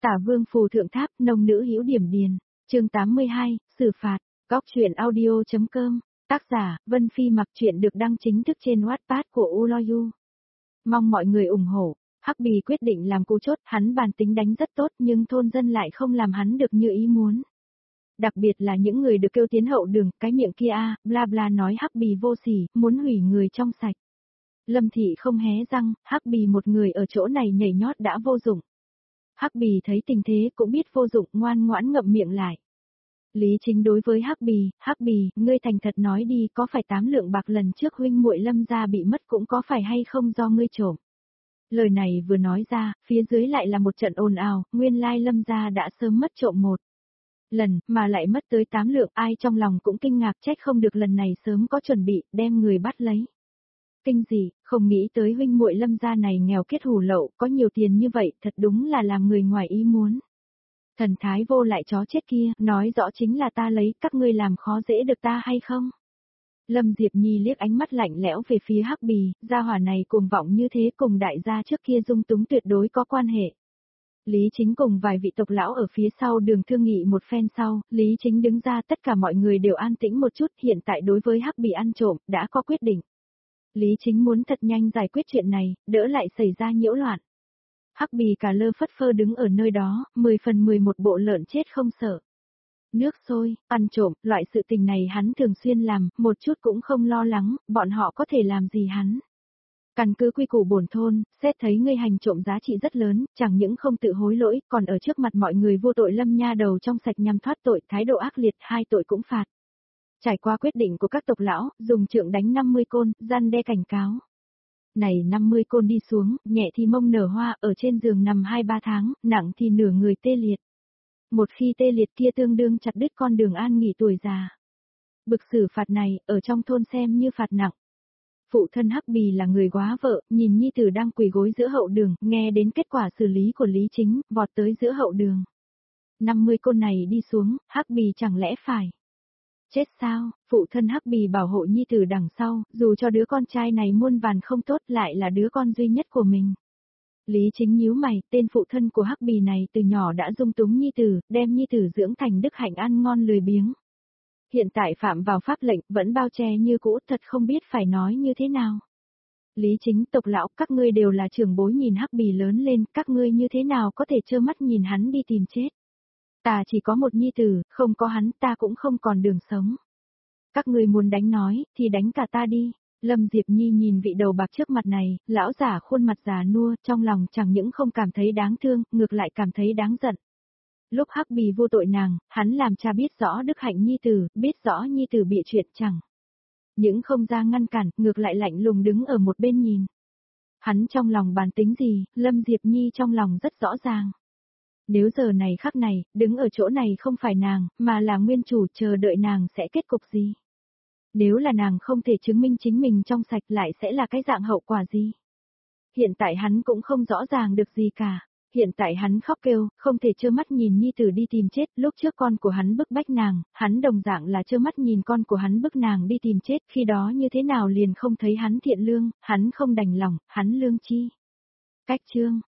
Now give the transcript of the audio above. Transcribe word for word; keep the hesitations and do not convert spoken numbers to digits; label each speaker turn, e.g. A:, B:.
A: Tả Vương phù thượng tháp, nông nữ hữu điểm điền. Chương tám mươi hai, xử phạt. Góc truyện audio.com. Tác giả, Vân Phi. Mặc truyện được đăng chính thức trên Wattpad của Uloyu. Mong mọi người ủng hộ. Hắc Bì quyết định làm cú chốt, hắn bản tính đánh rất tốt nhưng thôn dân lại không làm hắn được như ý muốn. Đặc biệt là những người được kêu tiến hậu đường, cái miệng kia a, bla bla nói Hắc Bì vô sỉ, muốn hủy người trong sạch. Lâm Thị không hé răng, Hắc Bì một người ở chỗ này nhảy nhót đã vô dụng. Hắc Bì thấy tình thế cũng biết vô dụng, ngoan ngoãn ngậm miệng lại. Lý Chính đối với Hắc Bì, Hắc Bì, ngươi thành thật nói đi, có phải tám lượng bạc lần trước huynh muội Lâm gia bị mất cũng có phải hay không do ngươi trộm? Lời này vừa nói ra, phía dưới lại là một trận ồn ào, nguyên lai Lâm gia đã sớm mất trộm một lần, mà lại mất tới tám lượng, ai trong lòng cũng kinh ngạc, trách không được lần này sớm có chuẩn bị, đem người bắt lấy. Kinh gì, không nghĩ tới huynh muội Lâm gia này nghèo kết hủ lậu, có nhiều tiền như vậy, thật đúng là làm người ngoài ý muốn. Thần thái vô lại chó chết kia, nói rõ chính là ta lấy, các ngươi làm khó dễ được ta hay không? Lâm Diệp Nhi liếc ánh mắt lạnh lẽo về phía Hắc Bì, gia hỏa này cuồng vọng như thế cùng đại gia trước kia dung túng tuyệt đối có quan hệ. Lý Chính cùng vài vị tộc lão ở phía sau đường thương nghị một phen sau, Lý Chính đứng ra, tất cả mọi người đều an tĩnh một chút, hiện tại đối với Hắc Bì ăn trộm, đã có quyết định. Lý Chính muốn thật nhanh giải quyết chuyện này, đỡ lại xảy ra nhiễu loạn. Hắc Bì cả lơ phất phơ đứng ở nơi đó, mười phần mười một bộ lợn chết không sợ. Nước sôi, ăn trộm, loại sự tình này hắn thường xuyên làm, một chút cũng không lo lắng, bọn họ có thể làm gì hắn. Căn cứ quy củ bổn thôn, xét thấy ngươi hành trộm giá trị rất lớn, chẳng những không tự hối lỗi, còn ở trước mặt mọi người vô tội Lâm nha đầu trong sạch nhằm thoát tội, thái độ ác liệt, hai tội cũng phạt. Trải qua quyết định của các tộc lão, dùng trượng đánh năm mươi côn, gian đe cảnh cáo. Này năm mươi côn đi xuống, nhẹ thì mông nở hoa, ở trên giường nằm hai ba tháng, nặng thì nửa người tê liệt. Một khi tê liệt kia tương đương chặt đứt con đường an nghỉ tuổi già. Bực xử phạt này, ở trong thôn xem như phạt nặng. Phụ thân Hắc Bì là người góa vợ, nhìn nhi tử đang quỳ gối giữa hậu đường, nghe đến kết quả xử lý của Lý Chính, vọt tới giữa hậu đường. năm mươi côn này đi xuống, Hắc Bì chẳng lẽ phải chết sao? Phụ thân Hắc Bì bảo hộ nhi tử đằng sau, dù cho đứa con trai này muôn vàn không tốt lại là đứa con duy nhất của mình. Lý Chính nhíu mày, tên phụ thân của Hắc Bì này từ nhỏ đã dung túng nhi tử, đem nhi tử dưỡng thành đức hạnh ăn ngon lười biếng. Hiện tại phạm vào pháp lệnh, vẫn bao che như cũ, thật không biết phải nói như thế nào. Lý Chính, tộc lão, các ngươi đều là trưởng bối nhìn Hắc Bì lớn lên, các ngươi như thế nào có thể trơ mắt nhìn hắn đi tìm chết. Ta chỉ có một nhi tử, không có hắn ta cũng không còn đường sống. Các ngươi muốn đánh nói, thì đánh cả ta đi. Lâm Diệp Nhi nhìn vị đầu bạc trước mặt này, lão giả khuôn mặt già nua, trong lòng chẳng những không cảm thấy đáng thương, ngược lại cảm thấy đáng giận. Lúc Hắc Bì vô tội nàng, hắn làm cha biết rõ đức hạnh nhi tử, biết rõ nhi tử bị chuyện chẳng. Những không ra ngăn cản, ngược lại lạnh lùng đứng ở một bên nhìn. Hắn trong lòng bàn tính gì, Lâm Diệp Nhi trong lòng rất rõ ràng. Nếu giờ này khắc này, đứng ở chỗ này không phải nàng, mà là nguyên chủ chờ đợi nàng sẽ kết cục gì? Nếu là nàng không thể chứng minh chính mình trong sạch lại sẽ là cái dạng hậu quả gì? Hiện tại hắn cũng không rõ ràng được gì cả. Hiện tại hắn khóc kêu, không thể trơ mắt nhìn nhi tử đi tìm chết, lúc trước con của hắn bức bách nàng, hắn đồng dạng là trơ mắt nhìn con của hắn bức nàng đi tìm chết, khi đó như thế nào liền không thấy hắn thiện lương, hắn không đành lòng, hắn lương chi. Cách chương,